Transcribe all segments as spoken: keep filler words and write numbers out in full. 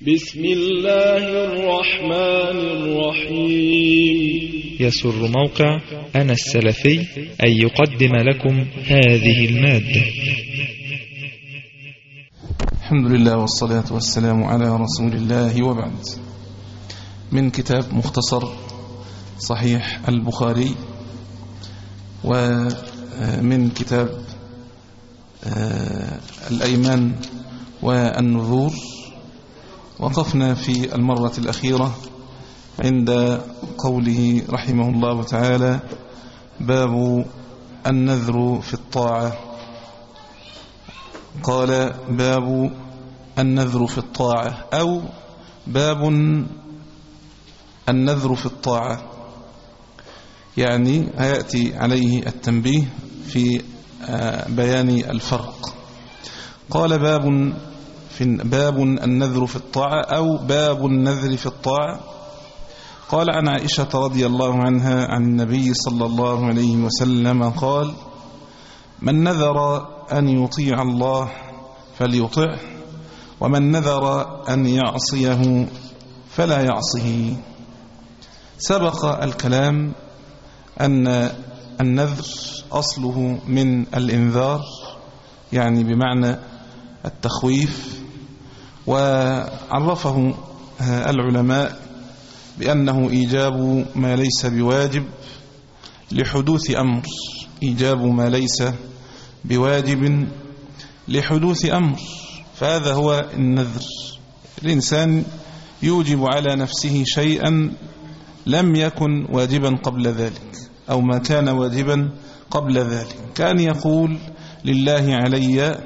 بسم الله الرحمن الرحيم. يسر موقع أنا السلفي أن يقدم لكم هذه المادة. الحمد لله والصلاة والسلام على رسول الله، وبعد. من كتاب مختصر صحيح البخاري، ومن كتاب الأيمان والنذور. وقفنا في المرة الأخيرة عند قوله رحمه الله تعالى: باب النذر في الطاعة. قال: باب النذر في الطاعة، أو باب النذر في الطاعة، يعني هيأتي عليه التنبيه في بيان الفرق. قال: باب في باب النذر في الطاعة، أو باب النذر في الطاعة. قال: عن عائشة رضي الله عنها عن النبي صلى الله عليه وسلم قال: من نذر أن يطيع الله فليطعه، ومن نذر أن يعصيه فلا يعصه. سبق الكلام أن النذر أصله من الإنذار، يعني بمعنى التخويف. وعرفه العلماء بأنه إيجاب ما ليس بواجب لحدوث أمر، إيجاب ما ليس بواجب لحدوث أمر، فهذا هو النذر. الإنسان يوجب على نفسه شيئا لم يكن واجبا قبل ذلك، أو ما كان واجبا قبل ذلك، كان يقول: لله علي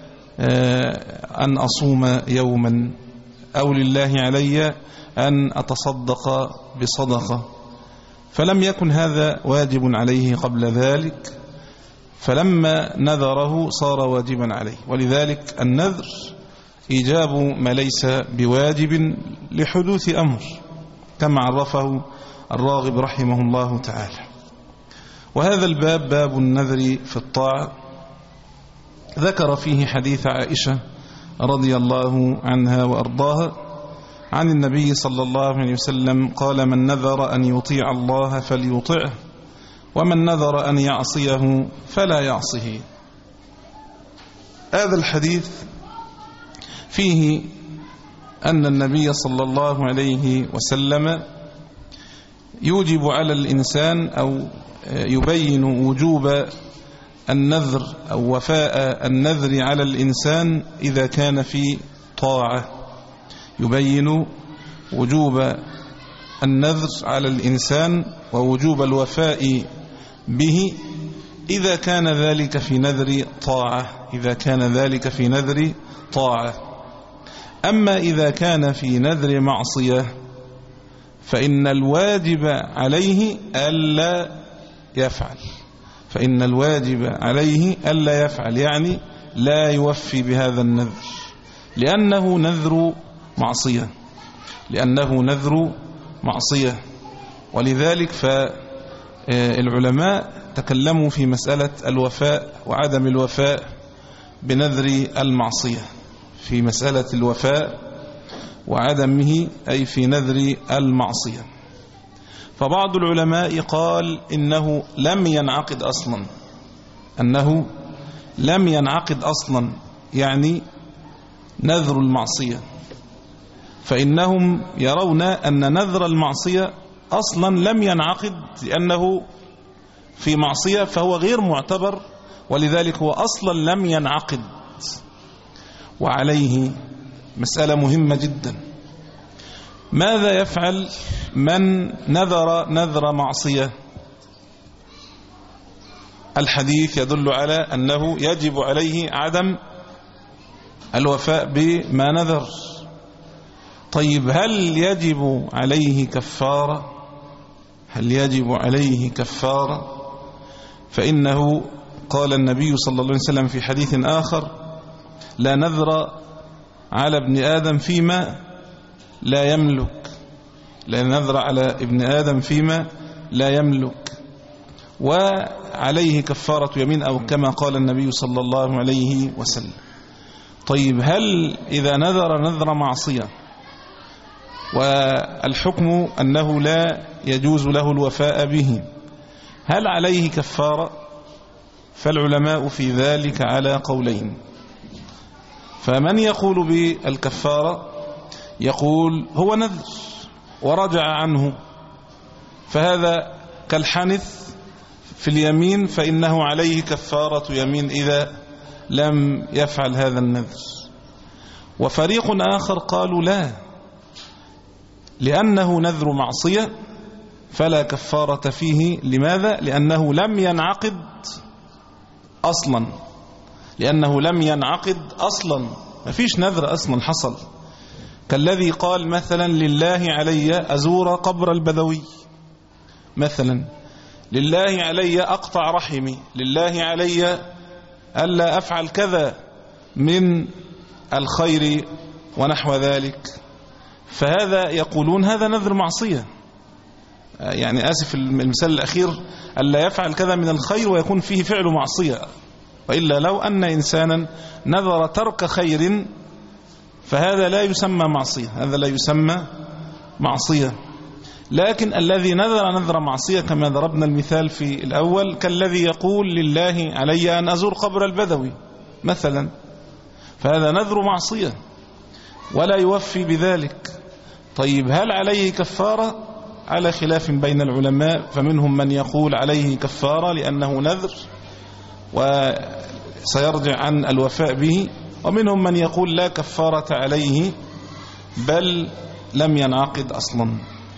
أن أصوم يوما، أو لله علي أن أتصدق بصدقة، فلم يكن هذا واجب عليه قبل ذلك، فلما نذره صار واجبا عليه. ولذلك النذر إيجاب ما ليس بواجب لحدوث أمر، كما عرفه الراغب رحمه الله تعالى. وهذا الباب باب النذر في الطاعة ذكر فيه حديث عائشة رضي الله عنها وأرضاها عن النبي صلى الله عليه وسلم قال: من نذر أن يطيع الله فليطعه، ومن نذر أن يعصيه فلا يعصه. هذا الحديث فيه أن النبي صلى الله عليه وسلم يوجب على الإنسان، أو يبين وجوب النذر أو وفاء النذر على الإنسان إذا كان في طاعة، يبين وجوب النذر على الإنسان ووجوب الوفاء به إذا كان ذلك في نذر طاعة، إذا كان ذلك في نذر طاعة. أما إذا كان في نذر معصية فإن الواجب عليه ألا يفعل، فإن الواجب عليه ألا يفعل، يعني لا يوفي بهذا النذر، لأنه نذر معصية، لأنه نذر معصية. ولذلك فالعلماء تكلموا في مسألة الوفاء وعدم الوفاء بنذر المعصية، في مسألة الوفاء وعدمه أي في نذر المعصية. فبعض العلماء قال إنه لم ينعقد أصلا، أنه لم ينعقد أصلا، يعني نذر المعصية، فإنهم يرون أن نذر المعصية أصلا لم ينعقد، لأنه في معصية فهو غير معتبر، ولذلك هو أصلا لم ينعقد. وعليه مسألة مهمة جدا: ماذا يفعل من نذر نذر معصية؟ الحديث يدل على أنه يجب عليه عدم الوفاء بما نذر. طيب، هل يجب عليه كفارة؟ هل يجب عليه كفارة؟ فإنه قال النبي صلى الله عليه وسلم في حديث آخر: لا نذر على ابن آدم فيما لا يملك، لا نذر على ابن آدم فيما لا يملك، وعليه كفارة يمين، أو كما قال النبي صلى الله عليه وسلم. طيب، هل إذا نذر نذر معصية والحكم أنه لا يجوز له الوفاء به. هل عليه كفارة؟ فالعلماء في ذلك على قولين. فمن يقول بالكفارة يقول هو نذر ورجع عنه، فهذا كالحنث في اليمين، فإنه عليه كفارة يمين إذا لم يفعل هذا النذر. وفريق آخر قالوا لا، لأنه نذر معصية فلا كفارة فيه. لماذا؟ لأنه لم ينعقد أصلا، لأنه لم ينعقد أصلا، ما فيش نذر أصلا حصل. كالذي قال مثلا لله علي أزور قبر البدوي مثلا، لله علي أقطع رحمي، لله علي ألا أفعل كذا من الخير ونحو ذلك، فهذا يقولون هذا نذر معصية. يعني آسف المثال الأخير، ألا يفعل كذا من الخير ويكون فيه فعل معصية. وإلا لو أن إنسانا نذر ترك خير فهذا لا يسمى معصية، هذا لا يسمى معصية. لكن الذي نذر نذر معصية كما ضربنا المثال في الأول، كالذي يقول لله علي أن أزور قبر البدوي مثلا، فهذا نذر معصية ولا يوفي بذلك. طيب هل عليه كفارة؟ على خلاف بين العلماء، فمنهم من يقول عليه كفارة لأنه نذر وسيرجع عن الوفاء به، ومنهم من يقول لا كفارة عليه بل لم ينعقد أصلا.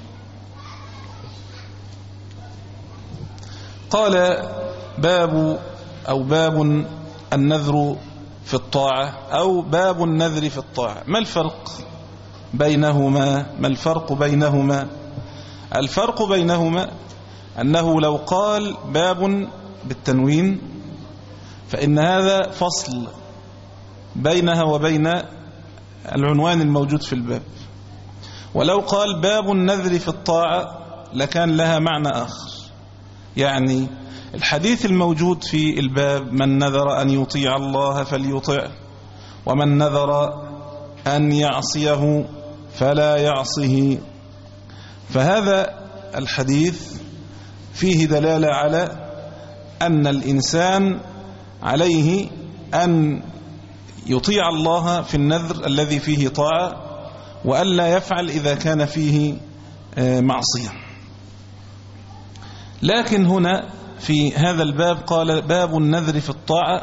قال باب أو باب النذر في الطاعة أو باب النذر في الطاعة. ما الفرق بينهما؟ ما الفرق بينهما؟ الفرق بينهما أنه لو قال باب بالتنوين فإن هذا فصل بينها وبين العنوان الموجود في الباب، ولو قال باب النذر في الطاعة لكان لها معنى آخر. يعني الحديث الموجود في الباب من نذر أن يطيع الله فليطع، ومن نذر أن يعصيه فلا يعصه، فهذا الحديث فيه دلالة على أن الإنسان عليه أن يطيع الله في النذر الذي فيه طاعة، وألا يفعل إذا كان فيه معصية. لكن هنا في هذا الباب قال باب النذر في الطاعة،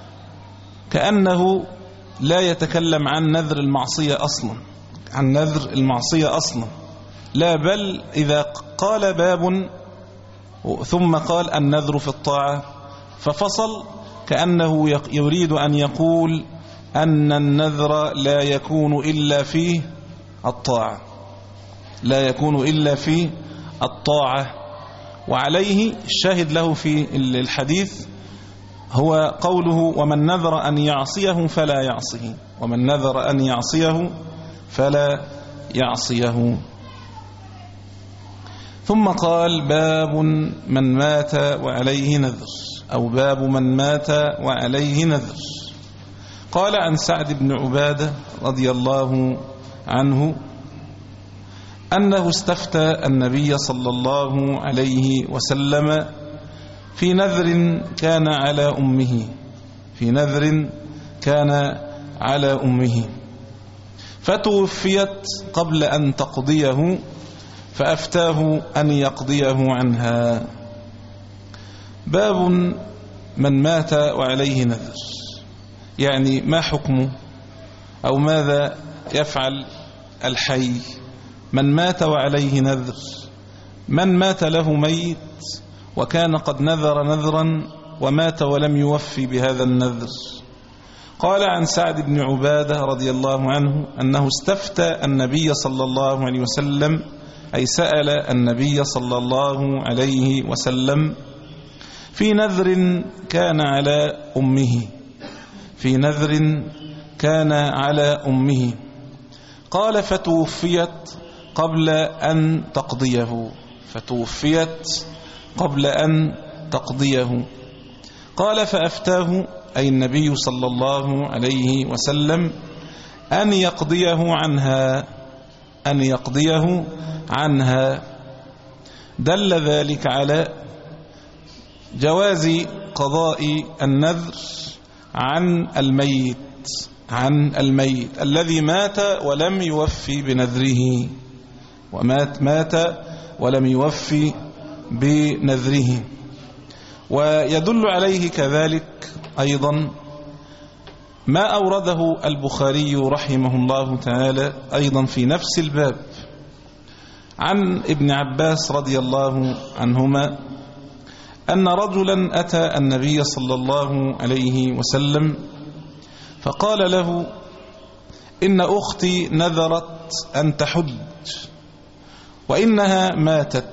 كأنه لا يتكلم عن نذر المعصية أصلا، عن نذر المعصية أصلا، لا، بل إذا قال باب ثم قال النذر في الطاعة ففصل، كأنه يريد أن يقول أن النذر لا يكون إلا في الطاعة، لا يكون إلا في الطاعة. وعليه الشاهد له في الحديث هو قوله ومن نذر أن يعصيه فلا يعصيه، ومن نذر أن يعصيه فلا يعصيه. ثم قال باب من مات وعليه نذر، أو باب من مات وعليه نذر. قال عن سعد بن عبادة رضي الله عنه أنه استفتى النبي صلى الله عليه وسلم في نذر كان على أمه، في نذر كان على أمه فتوفيت قبل أن تقضيه، فأفتاه أن يقضيه عنها. باب من مات وعليه نذر، يعني ما حكمه أو ماذا يفعل الحي من مات وعليه نذر؟ من مات له ميت وكان قد نذر نذرا ومات ولم يوفي بهذا النذر. قال عن سعد بن عبادة رضي الله عنه أنه استفتى النبي صلى الله عليه وسلم، أي سأل النبي صلى الله عليه وسلم في نذر كان على أمه، في نذر كان على أمه. قال فتوفيت قبل أن تقضيه، فتوفيت قبل أن تقضيه. قال فأفتاه أي النبي صلى الله عليه وسلم أن يقضيه عنها، أن يقضيه عنها. دل ذلك على جواز قضاء النذر عن الميت عن الميت الذي مات ولم يوفي بنذره، ومات مات ولم يوفي بنذره. ويدل عليه كذلك أيضا ما أورده البخاري رحمه الله تعالى أيضا في نفس الباب عن ابن عباس رضي الله عنهما أن رجلا أتى النبي صلى الله عليه وسلم فقال له: إن أختي نذرت أن تحج وإنها ماتت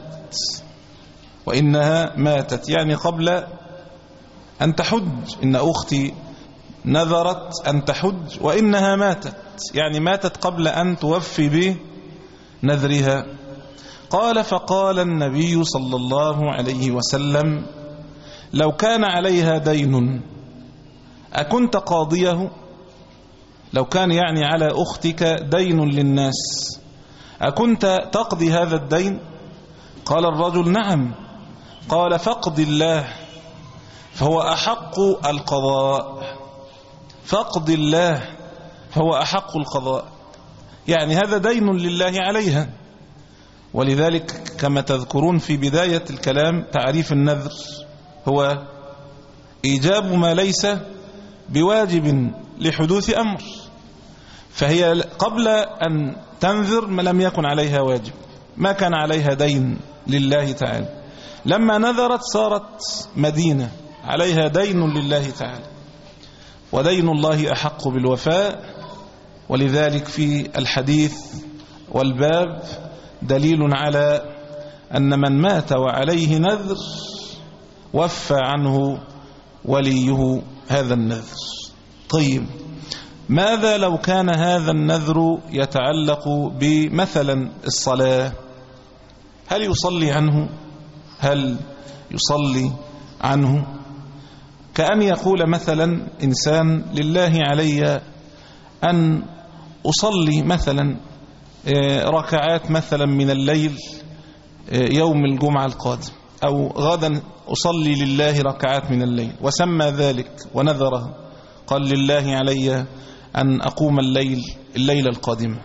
وإنها ماتت يعني قبل أن تحج. إن أختي نذرت أن تحج وإنها ماتت يعني ماتت قبل أن توفي بنذرها. قال: فقال النبي صلى الله عليه وسلم: لو كان عليها دين أكنت قاضيه؟ لو كان يعني على أختك دين للناس أكنت تقضي هذا الدين؟ قال الرجل: نعم. قال: فاقض الله فهو أحق القضاء فاقض الله فهو أحق القضاء. يعني هذا دين لله عليها. ولذلك كما تذكرون في بداية الكلام تعريف النذر هو إيجاب ما ليس بواجب لحدوث أمر، فهي قبل أن تنذر ما لم يكن عليها واجب، ما كان عليها دين لله تعالى. لما نذرت صارت مدينة عليها دين لله تعالى، ودين الله أحق بالوفاء. ولذلك في الحديث والباب دليل على أن من مات وعليه نذر وفى عنه وليه هذا النذر. طيب، ماذا لو كان هذا النذر يتعلق بمثلا الصلاة؟ هل يصلي عنه؟ هل يصلي عنه؟ كأن يقول مثلا إنسان: لله علي أن أصلي مثلا ركعات مثلا من الليل يوم الجمعة القادم، أو غدا أصلي لله ركعات من الليل، وسمى ذلك ونذره، قال: لله علي أن أقوم الليل الليلة القادمة،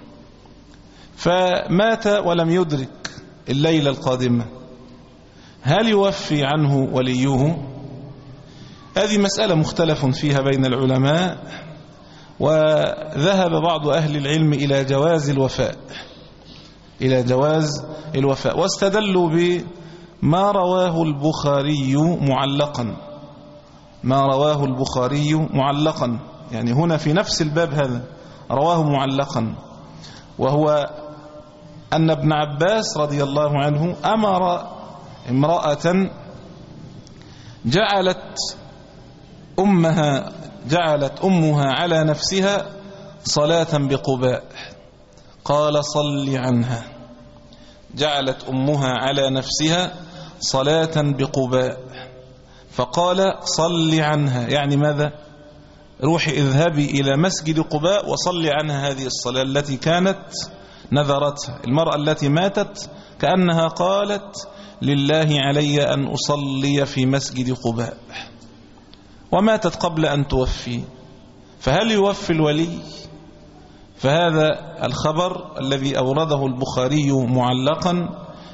فمات ولم يدرك الليلة القادمة، هل يوفي عنه وليه؟ هذه مسألة مختلف فيها بين العلماء، وذهب بعض أهل العلم إلى جواز الوفاء إلى جواز الوفاء واستدلوا بما رواه البخاري معلقا ما رواه البخاري معلقا يعني هنا في نفس الباب هذا رواه معلقا، وهو أن ابن عباس رضي الله عنه أمر امرأة جعلت أمها جعلت أمها على نفسها صلاة بقباء، قال: صل عنها. جعلت أمها على نفسها صلاة بقباء فقال: صل عنها، يعني ماذا؟ روحي اذهبي إلى مسجد قباء وصلي عنها هذه الصلاة التي كانت نذرتها. المرأة التي ماتت كأنها قالت: لله علي أن أصلي في مسجد قباء، وماتت قبل أن توفي، فهل يوفي الولي؟ فهذا الخبر الذي أورده البخاري معلقا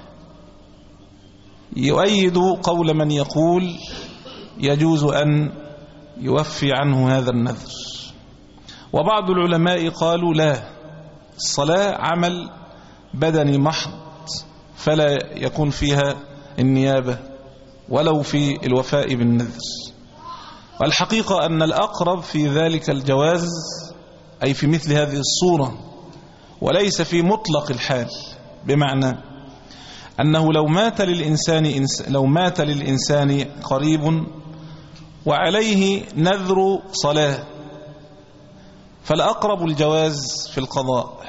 يؤيد قول من يقول يجوز أن يوفي عنه هذا النذر. وبعض العلماء قالوا لا، الصلاة عمل بدني محض فلا يكون فيها النيابة ولو في الوفاء بالنذر. والحقيقة أن الأقرب في ذلك الجواز، أي في مثل هذه الصورة، وليس في مطلق الحال، بمعنى أنه لو مات للإنسان لو مات للإنسان قريب وعليه نذر صلاة فالأقرب الجواز في القضاء.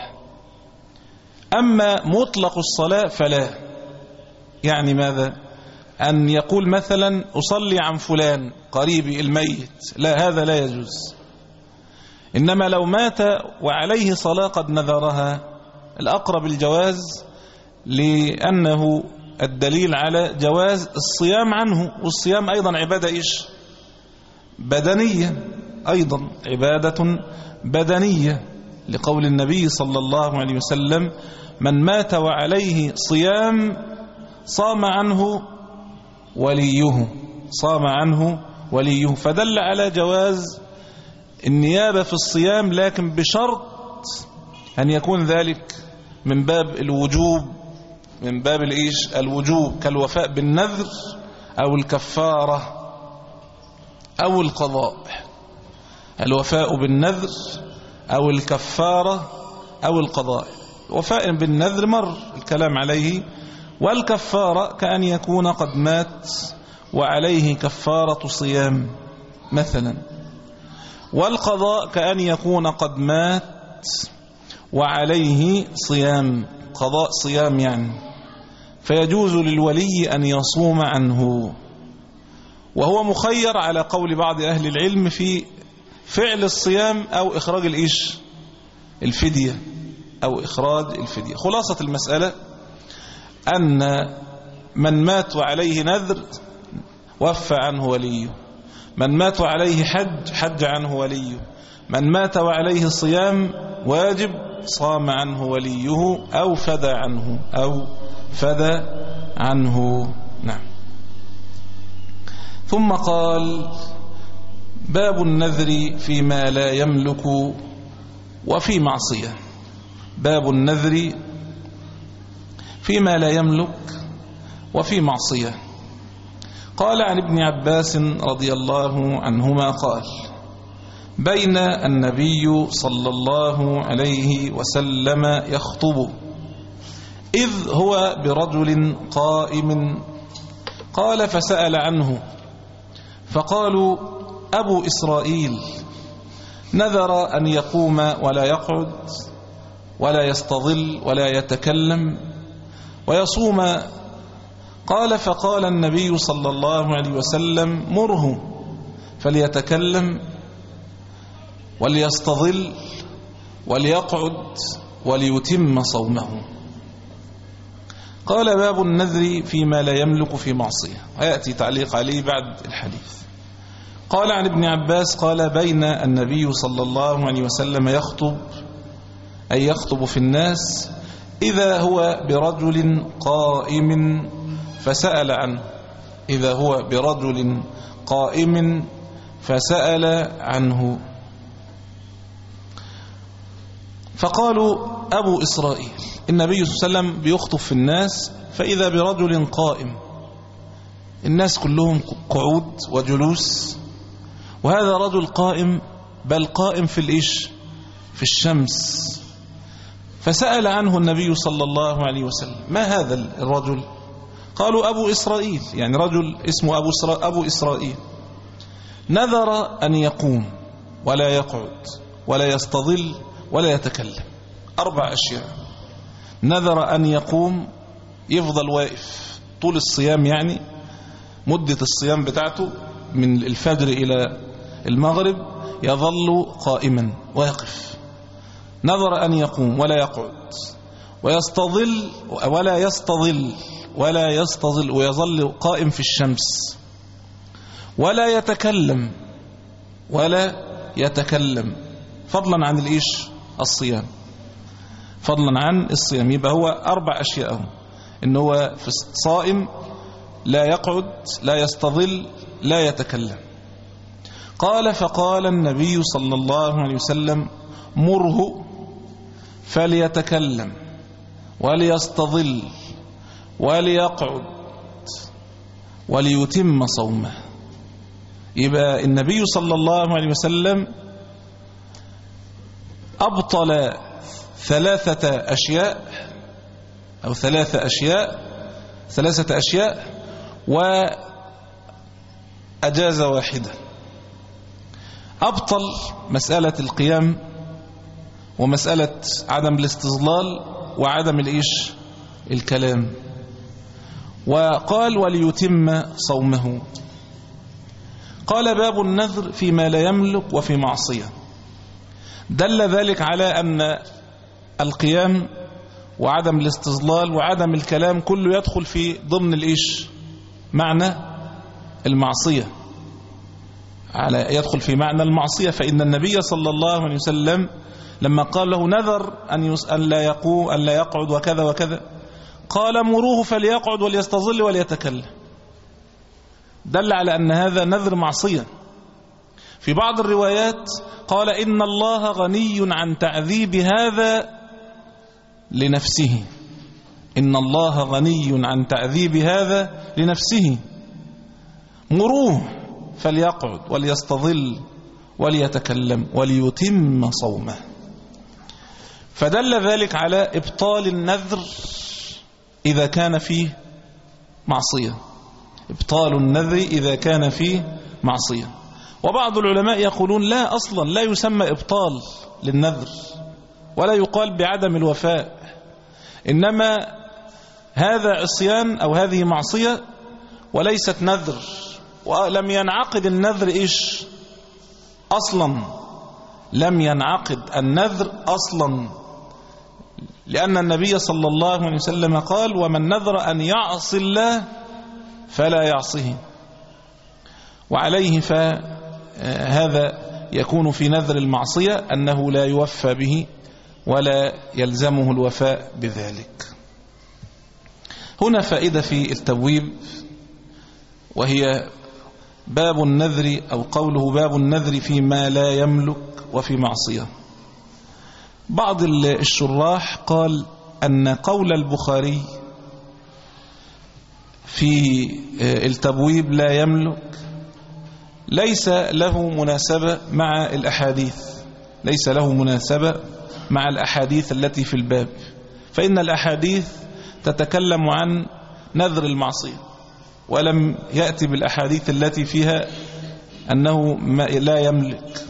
أما مطلق الصلاة فلا، يعني ماذا؟ أن يقول مثلا أصلي عن فلان قريبي الميت، لا، هذا لا يجوز. إنما لو مات وعليه صلاة قد نذرها الأقرب الجواز، لأنه الدليل على جواز الصيام عنه، والصيام أيضا عبادة إيش؟ بدنية، أيضا عبادة بدنية، لقول النبي صلى الله عليه وسلم: من مات وعليه صيام صام عنه وليه، صام عنه وليه. فدل على جواز النيابة في الصيام، لكن بشرط أن يكون ذلك من باب الوجوب، من باب الإيش؟ الوجوب، كالوفاء بالنذر أو الكفارة أو القضاء. الوفاء بالنذر أو الكفارة أو القضاء. وفاء بالنذر مر الكلام عليه، والكفارة كأن يكون قد مات وعليه كفارة صيام مثلا، والقضاء كأن يكون قد مات وعليه صيام، قضاء صيام يعني، فيجوز للولي أن يصوم عنه، وهو مخير على قول بعض أهل العلم في فعل الصيام أو إخراج الإيش؟ الفدية، أو إخراج الفدية. خلاصة المسألة أن من مات وعليه نذر وفى عنه وليه، من مات وعليه حج حج عنه وليه، من مات وعليه صيام واجب صام عنه وليه أو فدى عنه أو فدى عنه. نعم. ثم قال: باب النذر فيما لا يملك وفي معصية. باب النذر فيما لا يملك وفي معصية. قال عن ابن عباس رضي الله عنهما قال: بين النبي صلى الله عليه وسلم يخطب إذ هو برجل قائم، قال: فسأل عنه فقالوا: أبو إسرائيل نذر أن يقوم ولا يقعد ولا يستظل ولا يتكلم ويصوم. قال: فقال النبي صلى الله عليه وسلم: مره فليتكلم وليستظل وليقعد وليتم صومه. قال: باب النذر فيما لا يملك في معصية، ويأتي تعليق عليه بعد الحديث. قال عن ابن عباس قال: بين النبي صلى الله عليه وسلم يخطب، أي يخطب في الناس، إذا هو برجل قائم فسأل عنه، إذا هو برجل قائم فسأل عنه، فقالوا: أبو إسرائيل. النبي صلى الله عليه وسلم بيخطب في الناس، فإذا برجل قائم، الناس كلهم قعود وجلوس، وهذا رجل قائم، بل قائم في الإيش؟ في الشمس. فسأل عنه النبي صلى الله عليه وسلم: ما هذا الرجل؟ قالوا: أبو إسرائيل، يعني رجل اسمه أبو, أبو إسرائيل نذر أن يقوم ولا يقعد ولا يستظل ولا يتكلم. أربع أشياء: نذر أن يقوم، يفضل واقف طول الصيام، يعني مدة الصيام بتاعته من الفجر إلى المغرب يظل قائما ويقف. نذر أن يقوم ولا يقعد ويستظل ولا يستظل ولا يستظل ويظل قائم في الشمس، ولا يتكلم ولا يتكلم، فضلا عن الإيش؟ الصيام، فضلا عن الصيام. يبقى هو أربع أشياء: إنه هو في صائم، لا يقعد، لا يستظل، لا يتكلم. قال: فقال النبي صلى الله عليه وسلم: مره فليتكلم وليستظل وليقعد وليتم صومه. يبقى النبي صلى الله عليه وسلم أبطل ثلاثة أشياء أو ثلاثة أشياء ثلاثة أشياء وأجاز واحدة. أبطل مسألة القيام، ومسألة عدم الاستظلال، وعدم الإيش؟ الكلام. وقال: وليتم صومه. قال: باب النذر فيما لا يملك وفي معصية. دل ذلك على أن القيام وعدم الاستظلال وعدم الكلام كله يدخل في ضمن الإيش معنى المعصية، على يدخل في معنى المعصية. فإن النبي صلى الله عليه وسلم لما قال له نذر أن, أن لا يقوم أن لا يقعد وكذا وكذا، قال مروه فليقعد وليستظل وليتكلم، دل على أن هذا نذر معصية. في بعض الروايات قال إن الله غني عن تعذيب هذا لنفسه، إن الله غني عن تعذيب هذا لنفسه، مروه فليقعد وليستظل وليتكلم وليتم صومه. فدل ذلك على إبطال النذر إذا كان فيه معصية، إبطال النذر إذا كان فيه معصية. وبعض العلماء يقولون لا، أصلا لا يسمى إبطال للنذر ولا يقال بعدم الوفاء، إنما هذا عصيان أو هذه معصية وليست نذر، ولم ينعقد النذر إيش أصلا، لم ينعقد النذر أصلا، لأن النبي صلى الله عليه وسلم قال ومن نذر أن يعصي الله فلا يعصيه، وعليه فهذا يكون في نذر المعصية أنه لا يوفى به ولا يلزمه الوفاء بذلك. هنا فائدة في التبويب، وهي باب النذر أو قوله باب النذر فيما لا يملك وفي معصية. بعض الشراح قال أن قول البخاري في التبويب لا يملك ليس له مناسبة مع الأحاديث، ليس له مناسبة مع الأحاديث التي في الباب، فإن الأحاديث تتكلم عن نذر المعصية، ولم يأتي بالأحاديث التي فيها أنه لا يملك.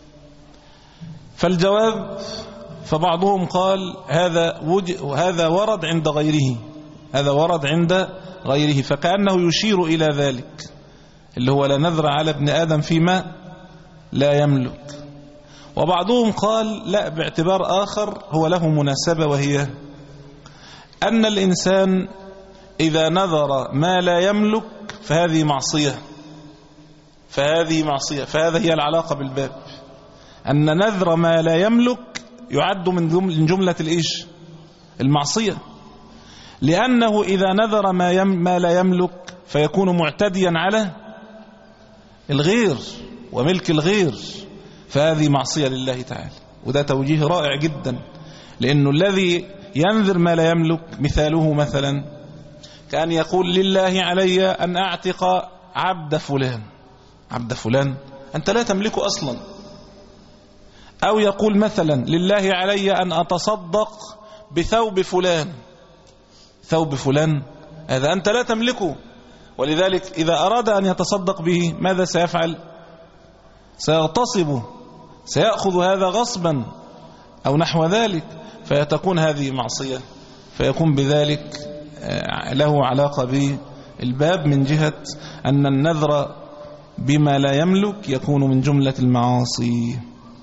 فالجواب، فبعضهم قال هذا هذا ورد عند غيره، هذا ورد عند غيره، فكأنه يشير إلى ذلك اللي هو لا نذر على ابن آدم فيما لا يملك. وبعضهم قال لا، باعتبار آخر هو له مناسبة، وهي أن الإنسان إذا نذر ما لا يملك فهذه معصية، فهذه معصية، فهذا هي العلاقة بالباب، أن نذر ما لا يملك يعد من جملة الإيش المعصية، لأنه إذا نذر ما, يم ما لا يملك فيكون معتديا على الغير وملك الغير، فهذه معصية لله تعالى. وده توجيه رائع جدا، لأنه الذي ينذر ما لا يملك مثاله مثلا كأن يقول لله علي أن أعتق عبد فلان، عبد فلان أنت لا تملكه أصلا. أو يقول مثلا لله علي أن أتصدق بثوب فلان، ثوب فلان هذا أنت لا تملكه، ولذلك إذا أراد أن يتصدق به ماذا سيفعل؟ سيغتصبه، سيأخذ هذا غصبا أو نحو ذلك، فتكون هذه معصية، فيكون بذلك له علاقة بالباب من جهة أن النذر بما لا يملك يكون من جملة المعاصي.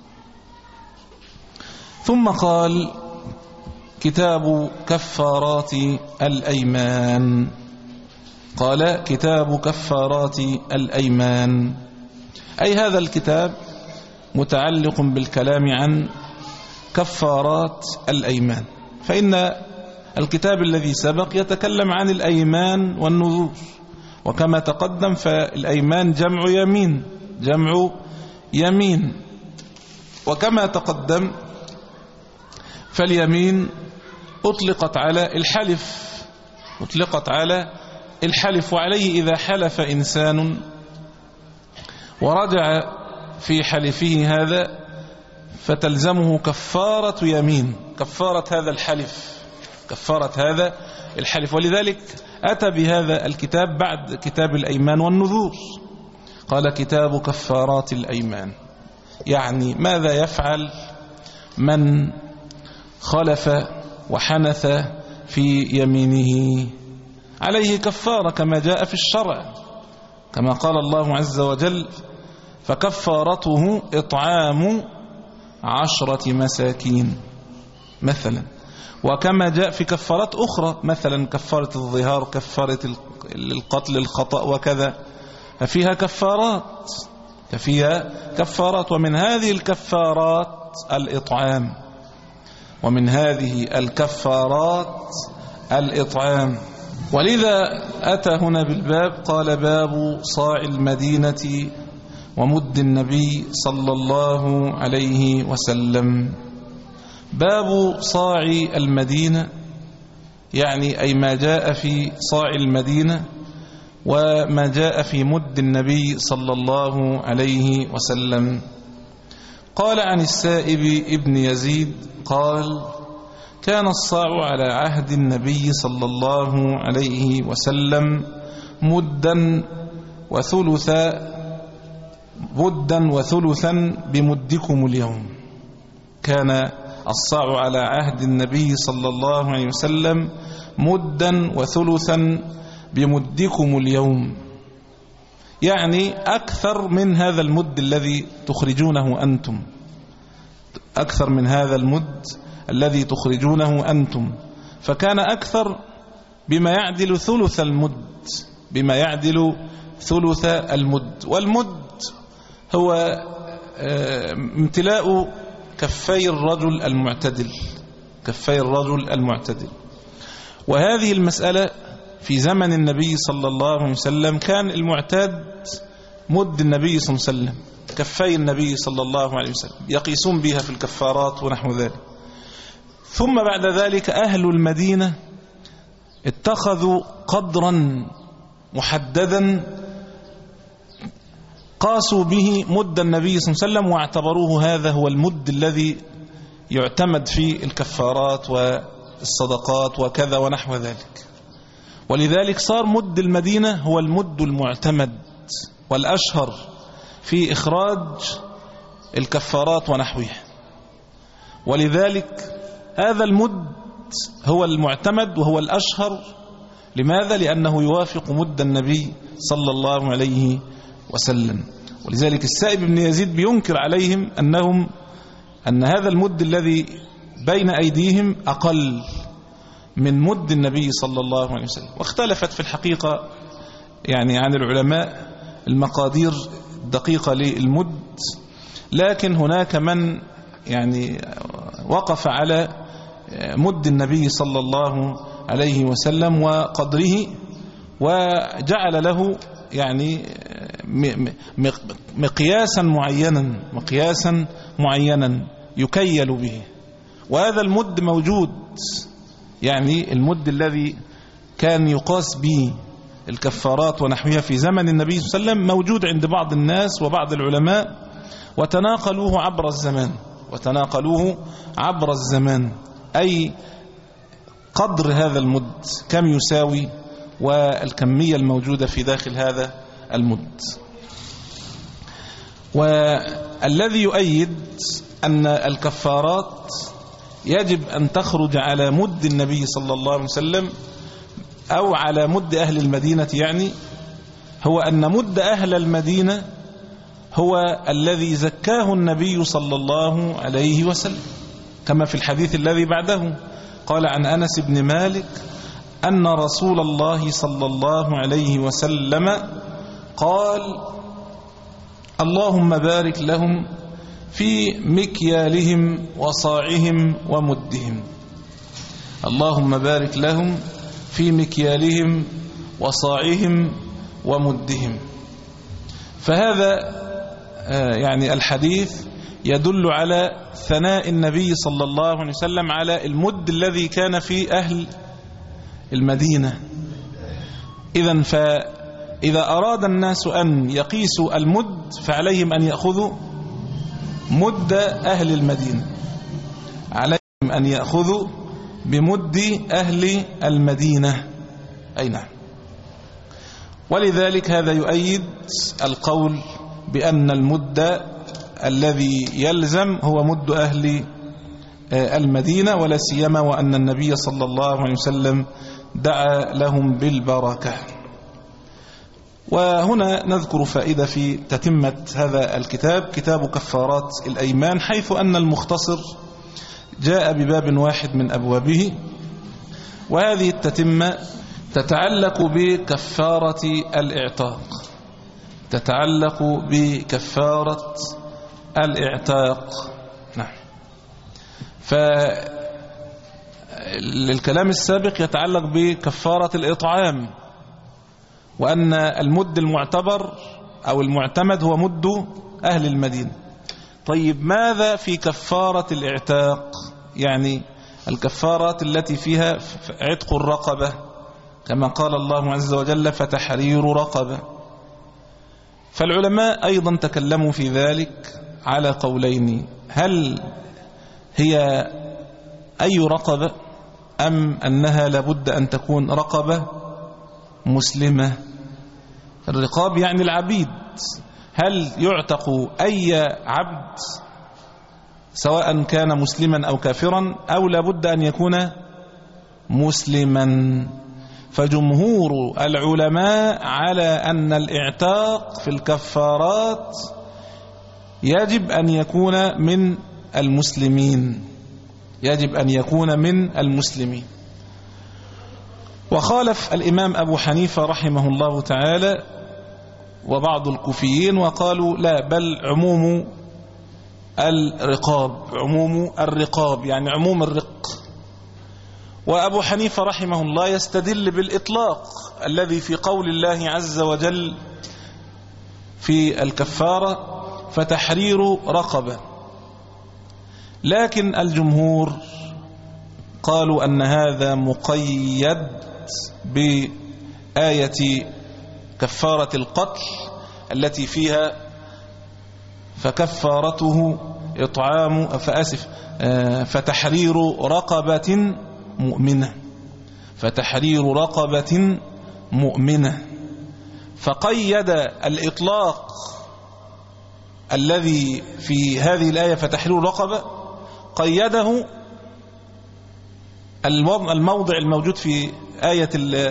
ثم قال كتاب كفارات الأيمان، قال كتاب كفارات الأيمان، أي هذا الكتاب متعلق بالكلام عن كفارات الأيمان، فإن الكتاب الذي سبق يتكلم عن الأيمان والنذور، وكما تقدم فالأيمان جمع يمين، جمع يمين، وكما تقدم فاليمين أطلقت على الحلف، أطلقت على الحلف، وعليه إذا حلف إنسان ورجع في حلفه هذا فتلزمه كفارة يمين، كفارة هذا الحلف، كفارة هذا الحلف. ولذلك أتى بهذا الكتاب بعد كتاب الأيمان والنذور، قال كتاب كفارات الأيمان، يعني ماذا يفعل من خلف وحنث في يمينه؟ عليه كفارة كما جاء في الشرع، كما قال الله عز وجل فكفارته إطعام عشرة مساكين مثلا. وكما جاء في كفارات أخرى، مثلا كفارة الظهار، كفارة القتل، الخطأ وكذا، ففيها كفارات ففيها كفارات ومن هذه الكفارات الإطعام ومن هذه الكفارات الإطعام. ولذا أتى هنا بالباب، قال باب صاع المدينة ومد النبي صلى الله عليه وسلم. باب صاع المدينة يعني أي ما جاء في صاع المدينة وما جاء في مد النبي صلى الله عليه وسلم. قال عن السائب ابن يزيد قال كان الصاع على عهد النبي صلى الله عليه وسلم مدا وثلثا مدا وثلثا بمدكم اليوم. كان الصاع على عهد النبي صلى الله عليه وسلم مدا وثلثا بمدكم اليوم، يعني أكثر من هذا المد الذي تخرجونه أنتم، أكثر من هذا المد الذي تخرجونه أنتم، فكان أكثر بما يعدل ثلث المد، بما يعدل ثلث المد. والمد هو امتلاء كفي الرجل المعتدل، كفي الرجل المعتدل. وهذه المسألة في زمن النبي صلى الله عليه وسلم كان المعتاد مد النبي صلى الله عليه وسلم، كفي النبي صلى الله عليه وسلم، يقيسون بها في الكفارات ونحو ذلك. ثم بعد ذلك أهل المدينة اتخذوا قدرا محددا قاسوا به مد النبي صلى الله عليه وسلم واعتبروه هذا هو المد الذي يعتمد في الكفارات والصدقات وكذا ونحو ذلك. ولذلك صار مد المدينة هو المد المعتمد والأشهر في إخراج الكفارات ونحوها. ولذلك هذا المد هو المعتمد وهو الأشهر. لماذا؟ لأنه يوافق مد النبي صلى الله عليه وسلم. ولذلك السائب بن يزيد بينكر عليهم أنهم أن هذا المد الذي بين أيديهم أقل من مد النبي صلى الله عليه وسلم. واختلفت في الحقيقة يعني عن العلماء المقادير الدقيقة للمد، لكن هناك من يعني وقف على مد النبي صلى الله عليه وسلم وقدره، وجعل له يعني مقياسا معينا مقياسا معينا يكيل به. وهذا المد موجود، يعني المد الذي كان يقاس به الكفارات ونحوها في زمن النبي صلى الله عليه وسلم موجود عند بعض الناس وبعض العلماء، وتناقلوه عبر الزمان وتناقلوه عبر الزمان أي قدر هذا المد كم يساوي والكمية الموجودة في داخل هذا المد. والذي يؤيد أن الكفارات يجب أن تخرج على مد النبي صلى الله عليه وسلم أو على مد أهل المدينة، يعني هو أن مد أهل المدينة هو الذي زكاه النبي صلى الله عليه وسلم، كما في الحديث الذي بعده قال عن أنس بن مالك أن رسول الله صلى الله عليه وسلم قال اللهم بارك لهم في مكيالهم وصاعهم ومدهم. اللهم بارك لهم في مكيالهم وصاعهم ومدهم. فهذا يعني الحديث يدل على ثناء النبي صلى الله عليه وسلم على المد الذي كان في أهل المدينة. إذن فإذا أراد الناس أن يقيسوا المد فعليهم أن يأخذوا مد أهل المدينة، عليهم أن يأخذوا بمد أهل المدينة. أي نعم. ولذلك هذا يؤيد القول بأن المد الذي يلزم هو مد أهل المدينة، ولا سيما وأن النبي صلى الله عليه وسلم دعا لهم بالبركة. وهنا نذكر فائدة في تتمة هذا الكتاب، كتاب كفارات الأيمان، حيث أن المختصر جاء بباب واحد من أبوابه. وهذه التتمة تتعلق بكفارة الإعتاق تتعلق بكفارة الإعتاق نعم. فالكلام السابق يتعلق بكفارة الإطعام، وأن المد المعتبر أو المعتمد هو مد أهل المدينة. طيب ماذا في كفارة الإعتاق؟ يعني الكفارات التي فيها عتق الرقبة، كما قال الله عز وجل فتحرير رقبة. فالعلماء أيضا تكلموا في ذلك على قولين: هل هي أي رقبة، أم أنها لابد أن تكون رقبة مسلمة؟ الرقاب يعني العبيد، هل يعتق أي عبد سواء كان مسلما أو كافرا، أو لابد أن يكون مسلما؟ فجمهور العلماء على أن الإعتاق في الكفارات يجب أن يكون من المسلمين يجب أن يكون من المسلمين. وخالف الإمام أبو حنيفة رحمه الله تعالى وبعض الكوفيين وقالوا لا، بل عموم الرقاب عموم الرقاب يعني عموم الرق. وأبو حنيفة رحمه الله يستدل بالإطلاق الذي في قول الله عز وجل في الكفارة فتحرير رقبة، لكن الجمهور قالوا أن هذا مقيد بآية كفارة القتل التي فيها فكفارته إطعام فأسف فتحرير رقبة مؤمنة فتحرير رقبة مؤمنة فقيد الإطلاق الذي في هذه الآية فتحرير رقبة، قيده الموضع الموجود في آية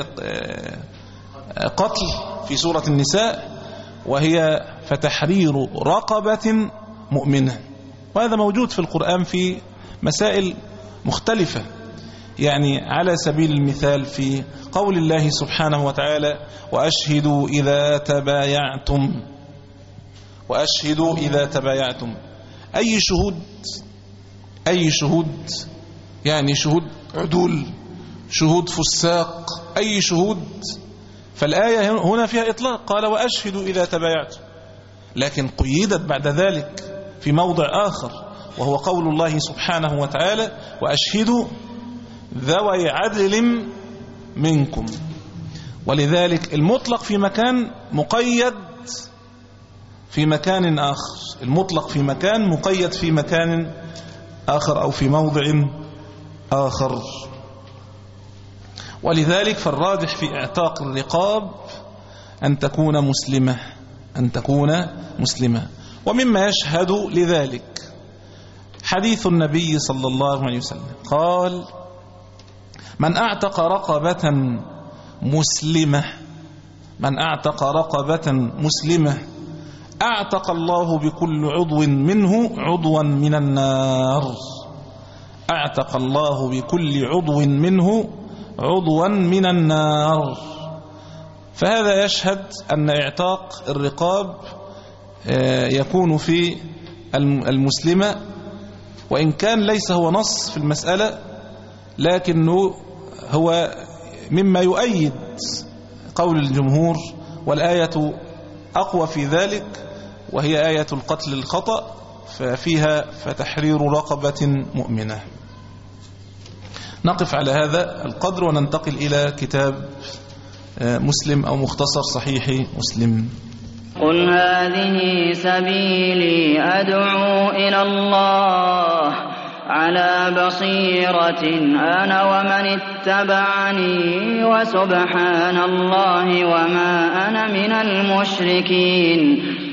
القتل في سورة النساء، وهي فتحرير رقبة مؤمنة. وهذا موجود في القرآن في مسائل مختلفة، يعني على سبيل المثال في قول الله سبحانه وتعالى وأشهدوا إذا تبايعتم وأشهدوا إذا تبايعتم أي شهود أي شهود يعني شهود عدول، شهود فساق، أي شهود. فالآية هنا فيها إطلاق، قال وأشهدوا إذا تبايعتم، لكن قيدت بعد ذلك في موضع آخر وهو قول الله سبحانه وتعالى وأشهدوا ذوي عدل منكم. ولذلك المطلق في مكان مقيد في مكان آخر، المطلق في مكان مقيد في مكان آخر أو في موضع آخر. ولذلك فالراجح في اعتاق الرقاب أن تكون مسلمة أن تكون مسلمة. ومما يشهد لذلك حديث النبي صلى الله عليه وسلم قال من أعتق رقبة مسلمة من أعتق رقبة مسلمة أعتق الله بكل عضو منه عضوا من النار أعتق الله بكل عضو منه عضوا من النار. فهذا يشهد أن اعتاق الرقاب يكون في المسلمة، وإن كان ليس هو نص في المسألة، لكنه هو مما يؤيد قول الجمهور، والآية أقوى في ذلك وهي آية القتل الخطأ، ففيها فتحرير رقبة مؤمنة. نقف على هذا القدر وننتقل إلى كتاب مسلم أو مختصر صحيح مسلم. قل هذه سبيلي أدعو إلى الله على بصيرة أنا ومن اتبعني وسبحان الله وما أنا من المشركين.